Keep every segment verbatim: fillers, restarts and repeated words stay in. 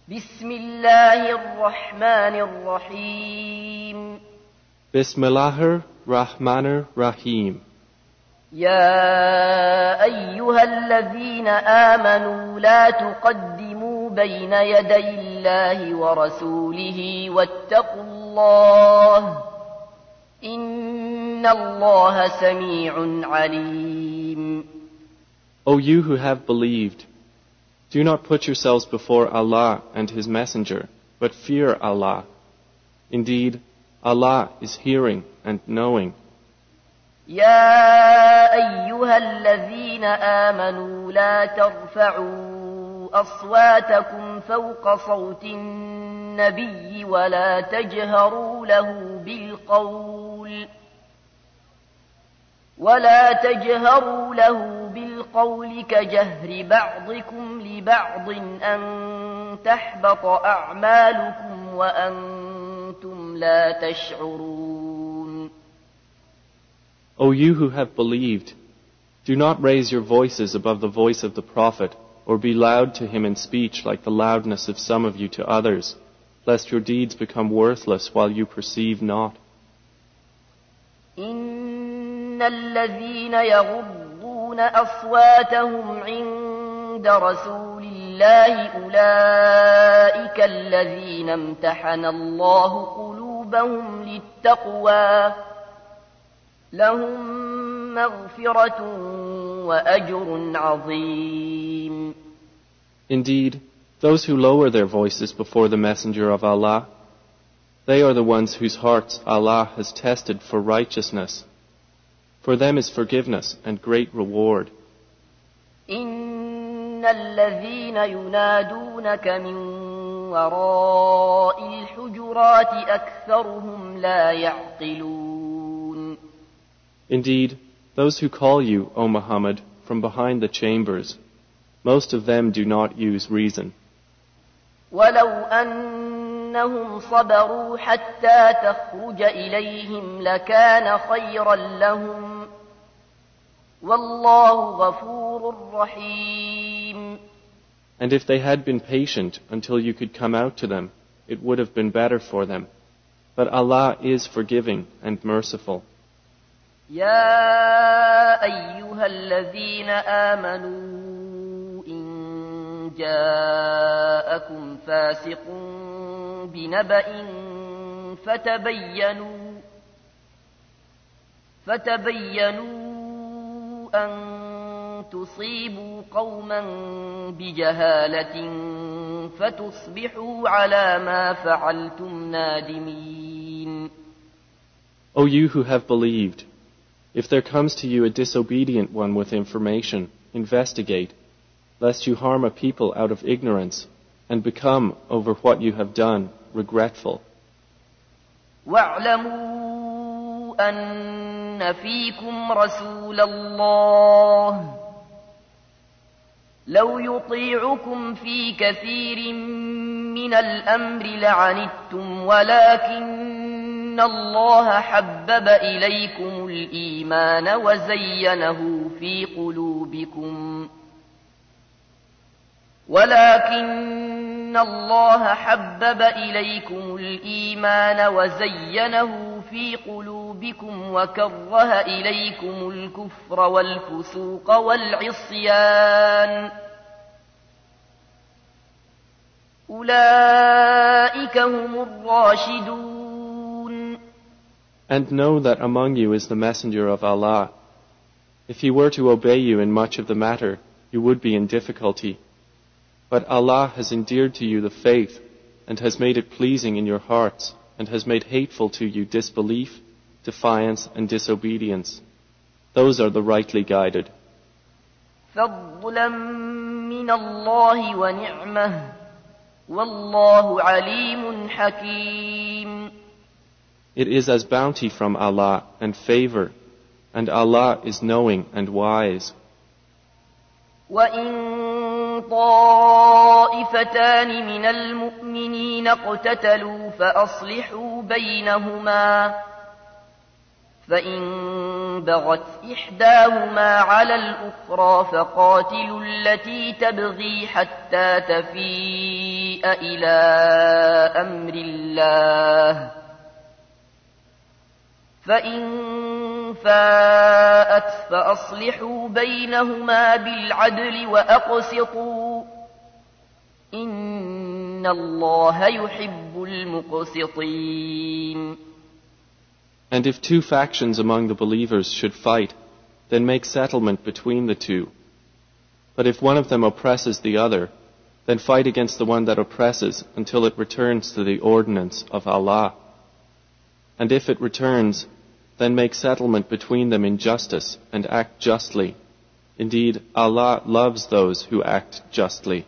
بسم الله الرحمن الرحيم Bismillahir Rahmanir Rahim. يا أيها الذين آمنوا لا تقدموا بين يدي الله ورسوله واتقوا الله إن الله سميع عليم. O you who have believed, do not put yourselves before Allah and His Messenger, but fear Allah. Indeed, Allah is hearing and knowing. يا أيها الذين آمنوا لا ترفعوا أصواتكم فوق صوت النبي ولا تجهروا له بالقول ولا تجهروا له بالقول كجهر بعضكم لبعض أن تحبط أعمالكم وأنتم لا تشعرون. O you who have believed, do not raise your voices above the voice of the Prophet, or be loud to him in speech like the loudness of some of you to others, lest your deeds become worthless while you perceive not. إن الذين يغضون أصواتهم عند رسول الله أولئك الذين امتحن الله قلوبهم للتقوى لهم مغفرة وأجر عظيم. Indeed, those who lower their voices before the Messenger of Allah, they are the ones whose hearts Allah has tested for righteousness. For them is forgiveness and great reward. إن الذين ينادونك من وراء الحجرات أكثرهم لا يعقلون. Indeed, those who call you, O Muhammad, from behind the chambers, most of them do not use reason. ولو أنهم صبروا حتى تخرج إليهم لكان خيرا لهم والله غفور رحيم. And if they had been patient until you could come out to them, it would have been better for them. But Allah is forgiving and merciful. يا أيها الذين آمنوا إن جاءكم فاسق بنبأ فتبينوا فتبينوا أن تصيبوا قوما بجهالة فتصبحوا على ما فعلتم نادمين. O you who have believed, if there comes to you a disobedient one with information, investigate, lest you harm a people out of ignorance, and become, over what you have done, regretful. وَاعْلَمُوا أَنَّ فِيكُمْ رَسُولَ اللَّهِ لَوْ يُطِيعُكُمْ فِي كَثِيرٍ مِّنَ الْأَمْرِ لَعَنِتُّمْ وَلَكِنَّ إن الله حبب إليكم الإيمان وزينه في قلوبكم ولكن الله حبب إليكم الإيمان وزينه في قلوبكم وكره إليكم الكفر والفسوق والعصيان أولئك هم الراشدون. And know that among you is the Messenger of Allah. If he were to obey you in much of the matter, you would be in difficulty. But Allah has endeared to you the faith, and has made it pleasing in your hearts, and has made hateful to you disbelief, defiance, and disobedience. Those are the rightly guided. فضلا من الله ونعمة والله عليم حكيم. It is as bounty from Allah and favor, and Allah is knowing and wise. وَإِن طَائِفَتَانِ مِنَ الْمُؤْمِنِينَ اقْتَتَلُوا فَأَصْلِحُوا بَيْنَهُمَا فإن بغت إحداهما على الأخرى فقاتلوا التي تبغي حتى تفيء إلى أمر الله، فإن فاءت فأصلحوا بينهما بالعدل وأقسطوا إن الله يحب المقسطين. And if two factions among the believers should fight, then make settlement between the two. But if one of them oppresses the other, then fight against the one that oppresses until it returns to the ordinance of Allah. And if it returns, then make settlement between them in justice and act justly. Indeed, Allah loves those who act justly.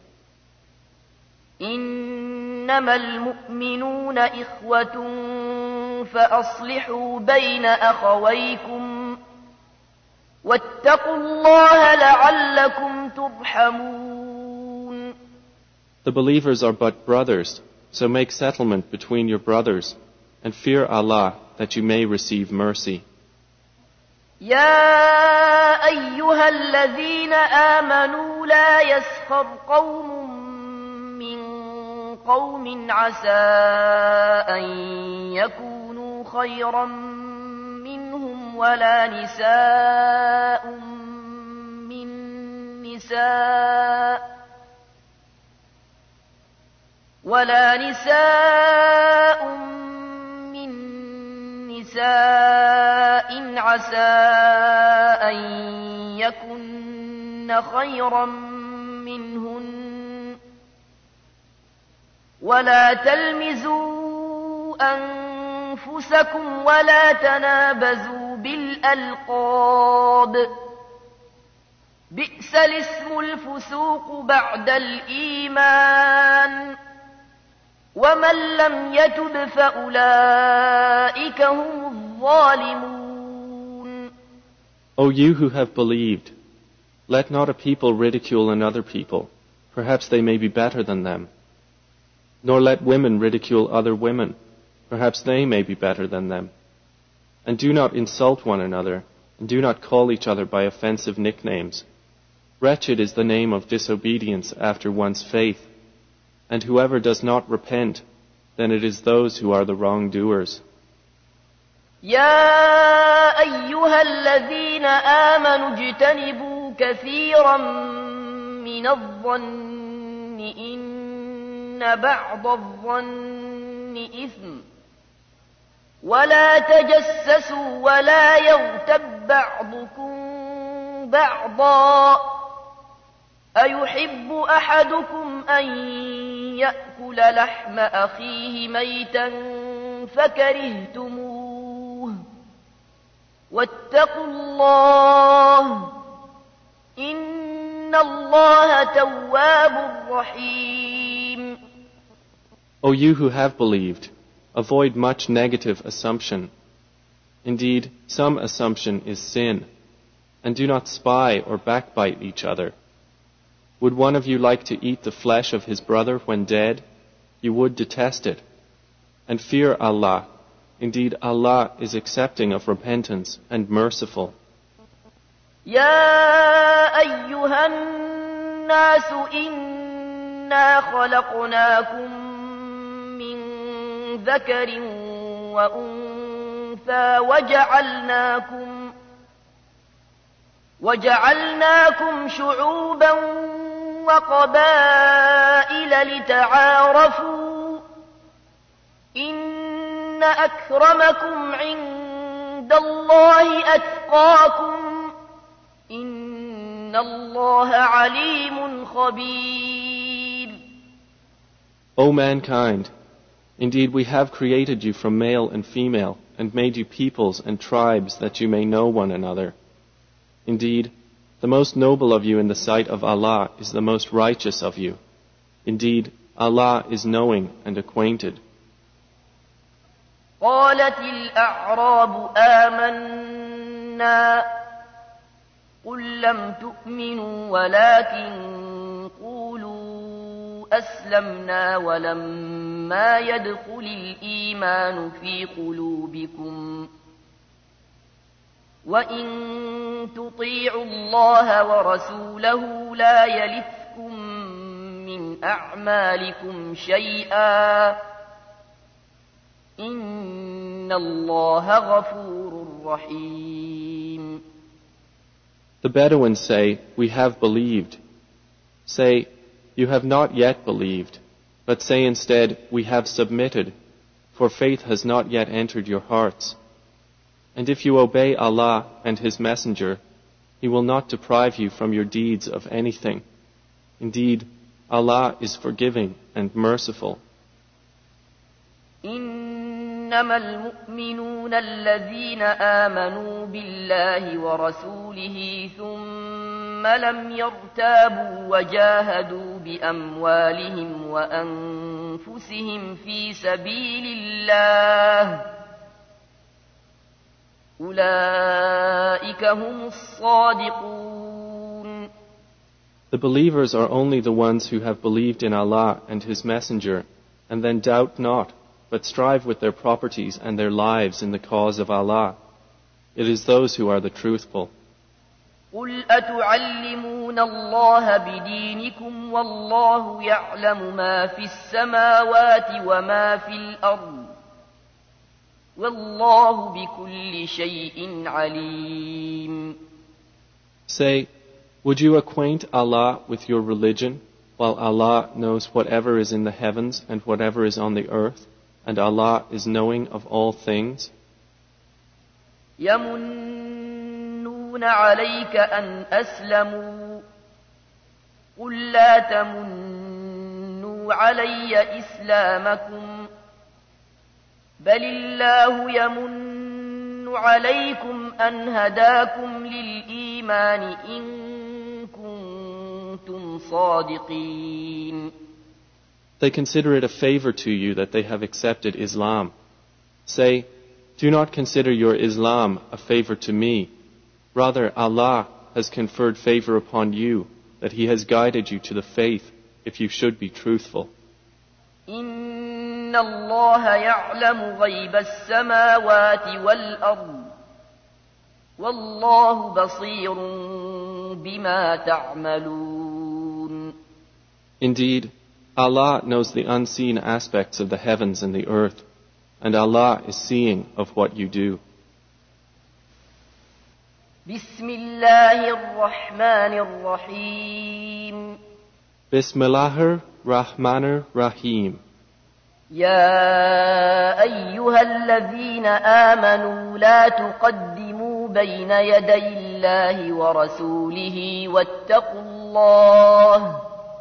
إنما المؤمنون إخوة فأصلحوا بين أخويكم واتقوا الله لعلكم ترحمون. The believers are but brothers, so make settlement between your brothers and fear Allah that you may receive mercy. يا أيها الذين آمنوا لا يسخر قوم من قوم عسى أن يكونوا خيرا منهم ولا نساء من نساء ولا نساء من نساء عسى أن يكن خيرا منهن ولا تلمزوا أنفسكم ولا تنابزوا بالألقاب بئس الاسم الفسوق بعد الإيمان ومن لم يتب فأولئك هم الظالمون. O you who have believed, let not a people ridicule another people, perhaps they may be better than them. Nor let women ridicule other women, perhaps they may be better than them. And do not insult one another, and do not call each other by offensive nicknames. Wretched is the name of disobedience after one's faith, and whoever does not repent, then it is those who are the wrongdoers. يا أيها الذين آمنوا اجتنبوا كثيرا من الظن إن بعض الظن إثم ولا تجسسوا ولا يغتب بعضكم بعضا أيحب أحدكم أن يأكل لحم أخيه ميتا فكرهتموه واتقوا الله إن الله تواب رحيم. O you who have believed, avoid much negative assumption. Indeed, some assumption is sin, and do not spy or backbite each other. Would one of you like to eat the flesh of his brother when dead? You would detest it. And fear Allah. Indeed, Allah is accepting of repentance and merciful. يا أيها الناس إنا خلقناكم من ذكر وأنثى وجعلناكم وجعلناكم شعوبا وقبائل لتعارفوا إن أكرمكم عند الله أتقاكم إن الله عليم خبير. O mankind, indeed we have created you from male and female and made you peoples and tribes that you may know one another. Indeed, the most noble of you in the sight of Allah is the most righteous of you. Indeed, Allah is knowing and acquainted. قالت الأعراب آمنا قل لم تؤمنوا ولكن قولوا أسلمنا ولما يدخل الإيمان في قلوبكم وإن تطيعوا الله ورسوله لا يلتكم من أعمالكم شيئا إن الله غفور رحيم. The Bedouins say, "We have believed." Say, "You have not yet believed," but say instead, "We have submitted," for faith has not yet entered your hearts. And if you obey Allah and His Messenger, He will not deprive you from your deeds of anything. Indeed, Allah is forgiving and merciful. إنما المؤمنون الذين آمنوا بالله ورسوله ثم لم يرتابوا وجاهدوا بأموالهم وأنفسهم في سبيل الله أولئك هم الصادقون. The believers are only the ones who have believed in Allah and His Messenger, and then doubt not, but strive with their properties and their lives in the cause of Allah. It is those who are the truthful. قُلْ أَتُعَلِّمُونَ اللَّهَ بِدِينِكُمْ وَاللَّهُ يَعْلَمُ مَا فِي السَّمَاوَاتِ وَمَا فِي الْأَرْضِ وَاللَّهُ بِكُلِّ شَيْءٍ عَلِيمٌ. Say, would you acquaint Allah with your religion, while Allah knows whatever is in the heavens and whatever is on the earth, and Allah is knowing of all things? يَمُنُّونَ عَلَيْكَ أَنْ أَسْلَمُوا قُلْ لَا تَمُنُّوا عَلَيَّ إِسْلَامَكُمْ بَلِ اللَّهُ يَمُنُّ عَلَيْكُمْ أَنْ هَدَاكُمْ لِلْإِيمَانِ إِن كُنتُمْ صَادِقِينَ. They consider it a favor to you that they have accepted Islam. Say, do not consider your Islam a favor to me. Rather, Allah has conferred favor upon you, that He has guided you to the faith, if you should be truthful. إِنَّ اللَّهَ يَعْلَمُ غَيْبَ السَّمَاوَاتِ وَالْأَرْضِ وَاللَّهُ بَصِيرٌ بِمَا تَعْمَلُونَ. Indeed, Allah knows the unseen aspects of the heavens and the earth, and Allah is seeing of what you do. بسم الله الرحمن الرحيم. Bismillahir Rahmanir Rahim. يا أيها الذين آمنوا لا تقدموا بين يدي الله ورسوله واتقوا الله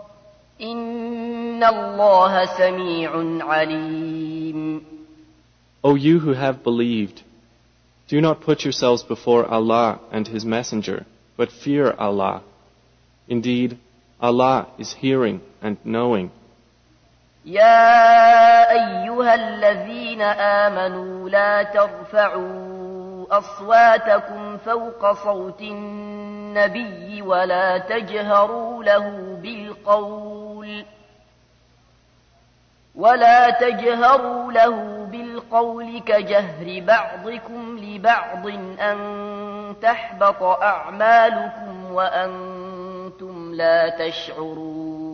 إن الله سميع عليم. O you who have believed, do not put yourselves before Allah and His Messenger, but fear Allah. Indeed, Allah is hearing and knowing. يا أيها الذين آمنوا لا ترفعوا أصواتكم فوق صوت النبي ولا تجهروا له بالقول ولا تجهروا له بالقول كجهر بعضكم لبعض أن تحبط أعمالكم وأنتم لا تشعرون.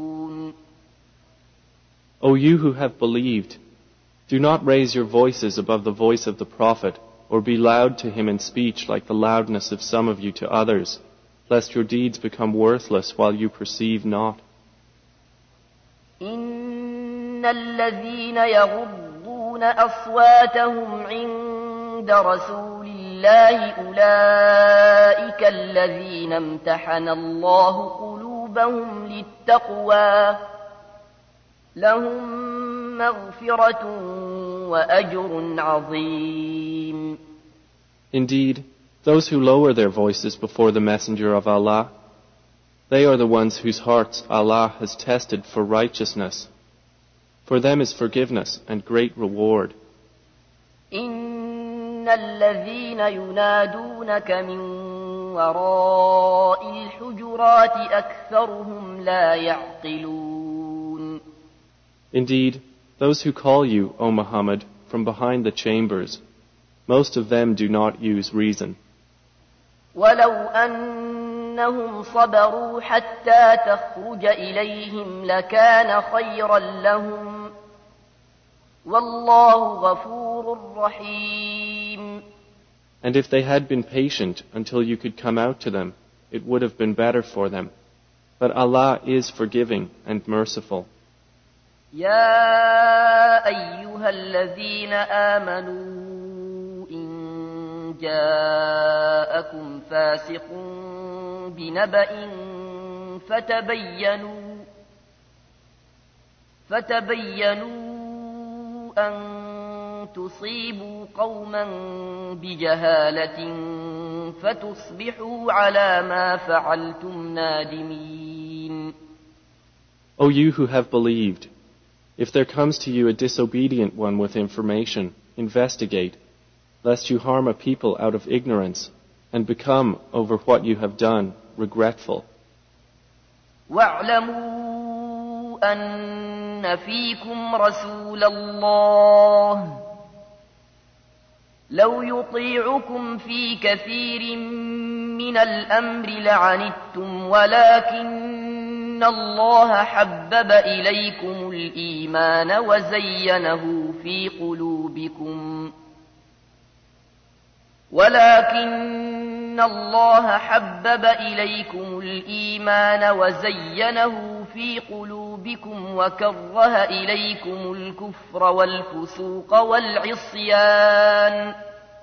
O you who have believed, do not raise your voices above the voice of the Prophet, or be loud to him in speech like the loudness of some of you to others, lest your deeds become worthless while you perceive not. إن الذين يغضون أصواتهم عند رسول الله أولئك الذين امتحن الله قلوبهم للتقوى لهم مغفرة وأجر عظيم. Indeed, those who lower their voices before the Messenger of Allah, they are the ones whose hearts Allah has tested for righteousness. For them is forgiveness and great reward. إن الذين ينادونك من وراء الحجرات أكثرهم لا يعقلون. Indeed, those who call you, O Muhammad, from behind the chambers, most of them do not use reason. ولو أنهم صبروا حتى تخرج إليهم لكان خيرا لهم والله غفور رحيم. And if they had been patient until you could come out to them, it would have been better for them. But Allah is forgiving and merciful. يا أيها الذين آمنوا إن جاءكم فاسق بنبأ فتبينوا فتبينوا أن تصيبوا قوما بجهالة فتصبحوا على ما فعلتم نادمين. O you who have believed, if there comes to you a disobedient one with information, investigate, lest you harm a people out of ignorance and become, over what you have done, regretful. واعلموا أن فيكم رسول الله لو يطيعكم في كثير من الأمر لعنتم ولكن الله حبب إليكم الإيمان وزينه في قلوبكم ولكن الله حبب إليكم الإيمان وزينه في قلوبكم وكره إليكم الكفر والفسوق والعصيان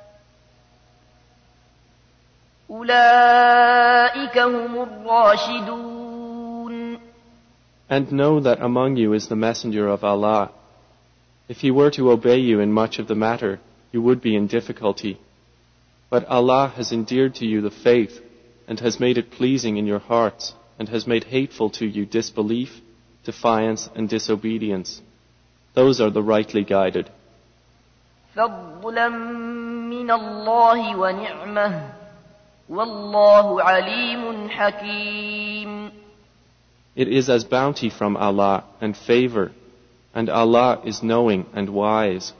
أولئك هم الراشدون. And know that among you is the messenger of Allah. If he were to obey you in much of the matter, you would be in difficulty. But Allah has endeared to you the faith and has made it pleasing in your hearts and has made hateful to you disbelief, defiance and disobedience. Those are the rightly guided. فضلا من الله ونعمه والله عليم حكيم. It is as bounty from Allah and favor, and Allah is knowing and wise.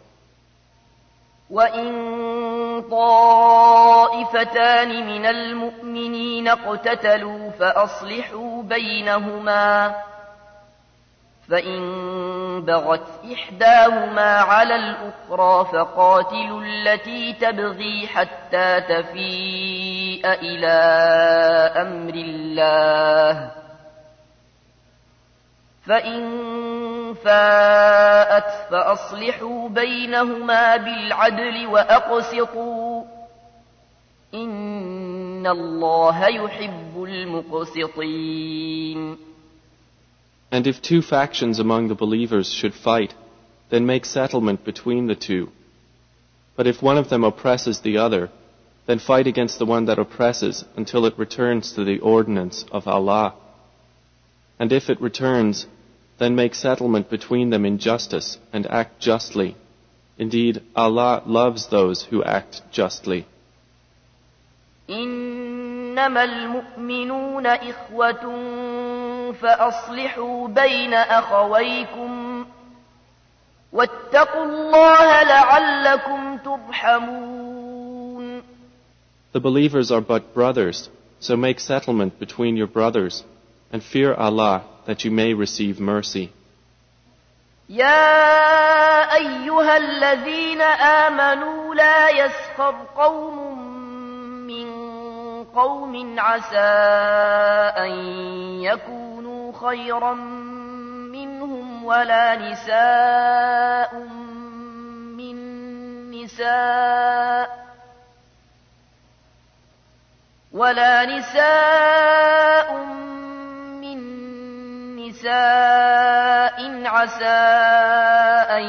وَإِن طَائِفَتَانِ مِنَ الْمُؤْمِنِينَ اقْتَتَلُوا فَأَصْلِحُوا بَيْنَهُمَا فَإِن بَغَتْ إِحْدَاهُمَا عَلَى الْأُخْرَى فَقَاتِلُوا الَّتِي تَبْغِي حَتَّى تَفِيءَ إِلَى أَمْرِ اللَّهِ فإن فاءت فأصلحوا بينهما بالعدل وأقسطوا إن الله يحب المقسطين. And if two factions among the believers should fight, then make settlement between the two. But if one of them oppresses the other, then fight against the one that oppresses until it returns to the ordinance of Allah. And if it returns, then make settlement between them in justice and act justly. Indeed, Allah loves those who act justly. إنما المؤمنون إخوة فأصلحوا بين أخويكم واتقوا الله لعلكم ترحمون. The believers are but brothers, so make settlement between your brothers and fear Allah that you may receive mercy. يا أيها الذين آمنوا لا يسخر قوم من قوم عسى أن يكونوا خيرا منهم ولا نساء من نساء ولا نساء من نساء عسى أن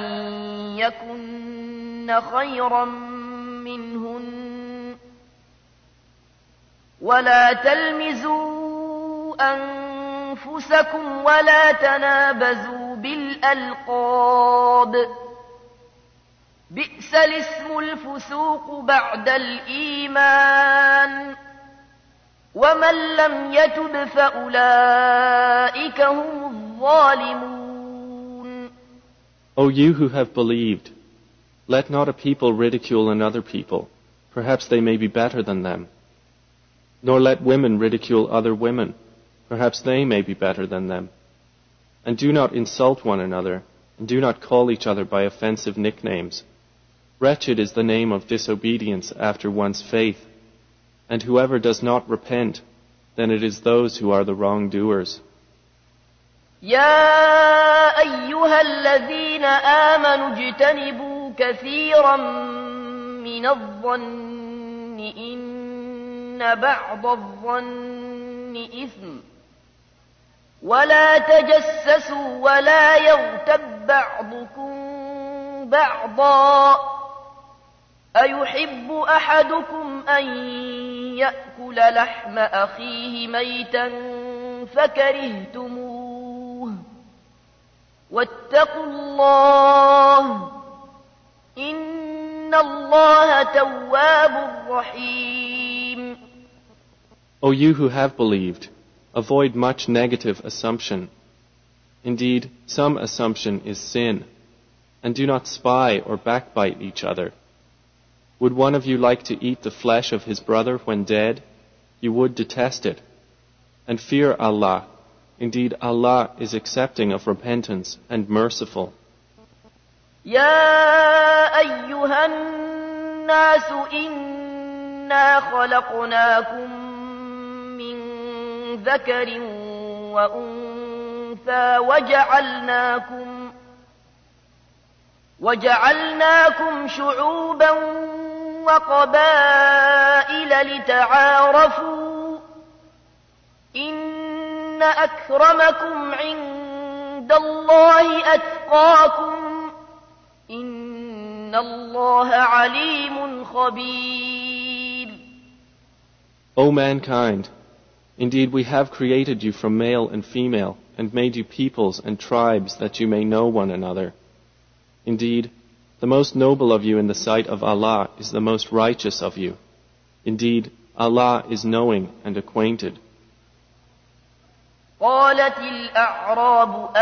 يكن خيرا منهن ولا تلمزوا أنفسكم ولا تنابزوا بالألقاب بئس الاسم الفسوق بعد الإيمان ومن لم يتب فأولئك هم الظالمون. O you who have believed, let not a people ridicule another people. Perhaps they may be better than them. Nor let women ridicule other women. Perhaps they may be better than them. And do not insult one another, and do not call each other by offensive nicknames. Wretched is the name of disobedience after one's faith, and whoever does not repent, then it is those who are the wrongdoers. يا أيها الذين آمنوا اجتنبوا كثيرا من الظن إن بعض الظن إثم ولا تجسسوا ولا يغتب بعضكم بعضا أيحب أحدكم أن يأكل لحم أخيه ميتا فكرهتموه واتقوا الله إن الله تواب رحيم. O you who have believed, avoid much negative assumption. Indeed, some assumption is sin. And do not spy or backbite each other. Would one of you like to eat the flesh of his brother when dead? You would detest it. And fear Allah. Indeed, Allah is accepting of repentance and merciful. يا أيها الناس إنا خلقناكم من ذكر وأنثى وجعلناكم وجعلناكم شعوبا وقبائل لتعارفوا إن أكرمكم عند الله أتقاكم إن الله عليم خبير. O mankind, indeed we have created you from male and female and made you peoples and tribes that you may know one another. Indeed, the most noble of you in the sight of Allah is the most righteous of you. Indeed, Allah is knowing and acquainted. قالت الأعراب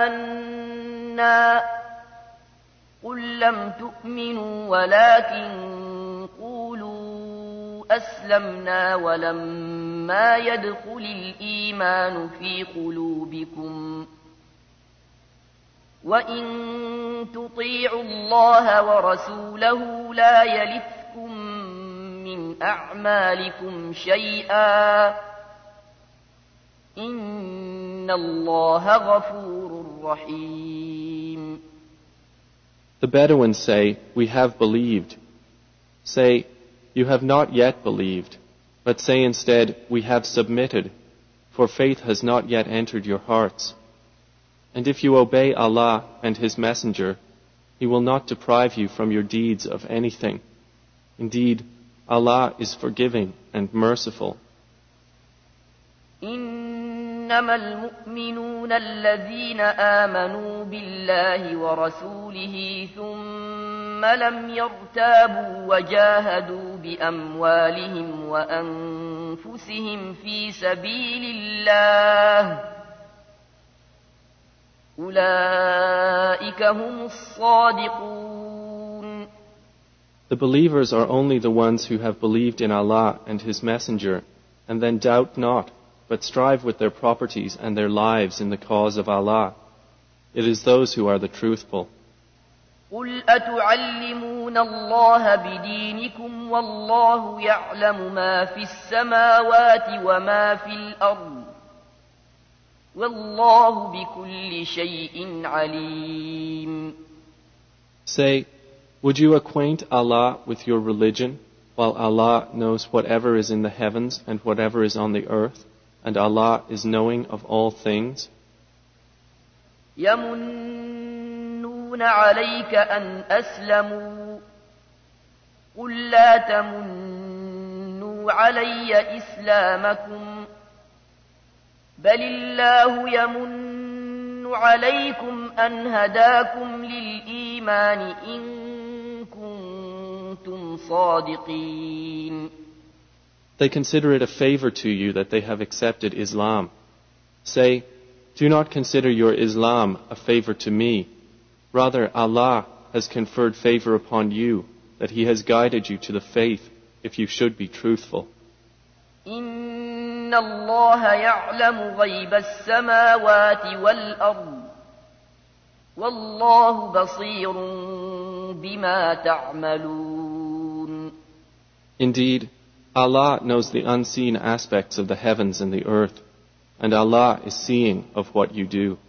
آمنا قل لم تؤمنوا ولكن قولوا أسلمنا ولما يدخل الإيمان في قلوبكم وإن تطيعوا الله ورسوله لا يلتكم من أعمالكم شيئا إن الله غفور رحيم. The Bedouins say, we have believed. Say, you have not yet believed, but say instead, we have submitted, for faith has not yet entered your hearts. And if you obey Allah and His Messenger, He will not deprive you from your deeds of anything. Indeed, Allah is forgiving and merciful. إنما المؤمنون الذين آمنوا بالله ورسوله ثم لم يرتابوا وجاهدوا بأموالهم وأنفسهم في سبيل الله أولئك هم الصادقون. The believers are only the ones who have believed in Allah and His Messenger, and then doubt not, but strive with their properties and their lives in the cause of Allah. It is those who are the truthful. قل أتعلمون الله بدينكم والله يعلم ما في السماوات وما في الأرض والله بكل شيء عليم. Say, would you acquaint Allah with your religion, while Allah knows whatever is in the heavens and whatever is on the earth, and Allah is knowing of all things? يمنون عليك أن أسلموا قل لا تمنوا علي إسلامكم بل الله يمن عليكم أن هداكم للإيمان إن كنتم صادقين. They consider it a favor to you that they have accepted Islam. Say, do not consider your Islam a favor to me. Rather, Allah has conferred favor upon you, that He has guided you to the faith, if you should be truthful. إن الله يعلم غيب السماوات والأرض والله بصير بما تعملون. Indeed, Allah knows the unseen aspects of the heavens and the earth, and Allah is seeing of what you do.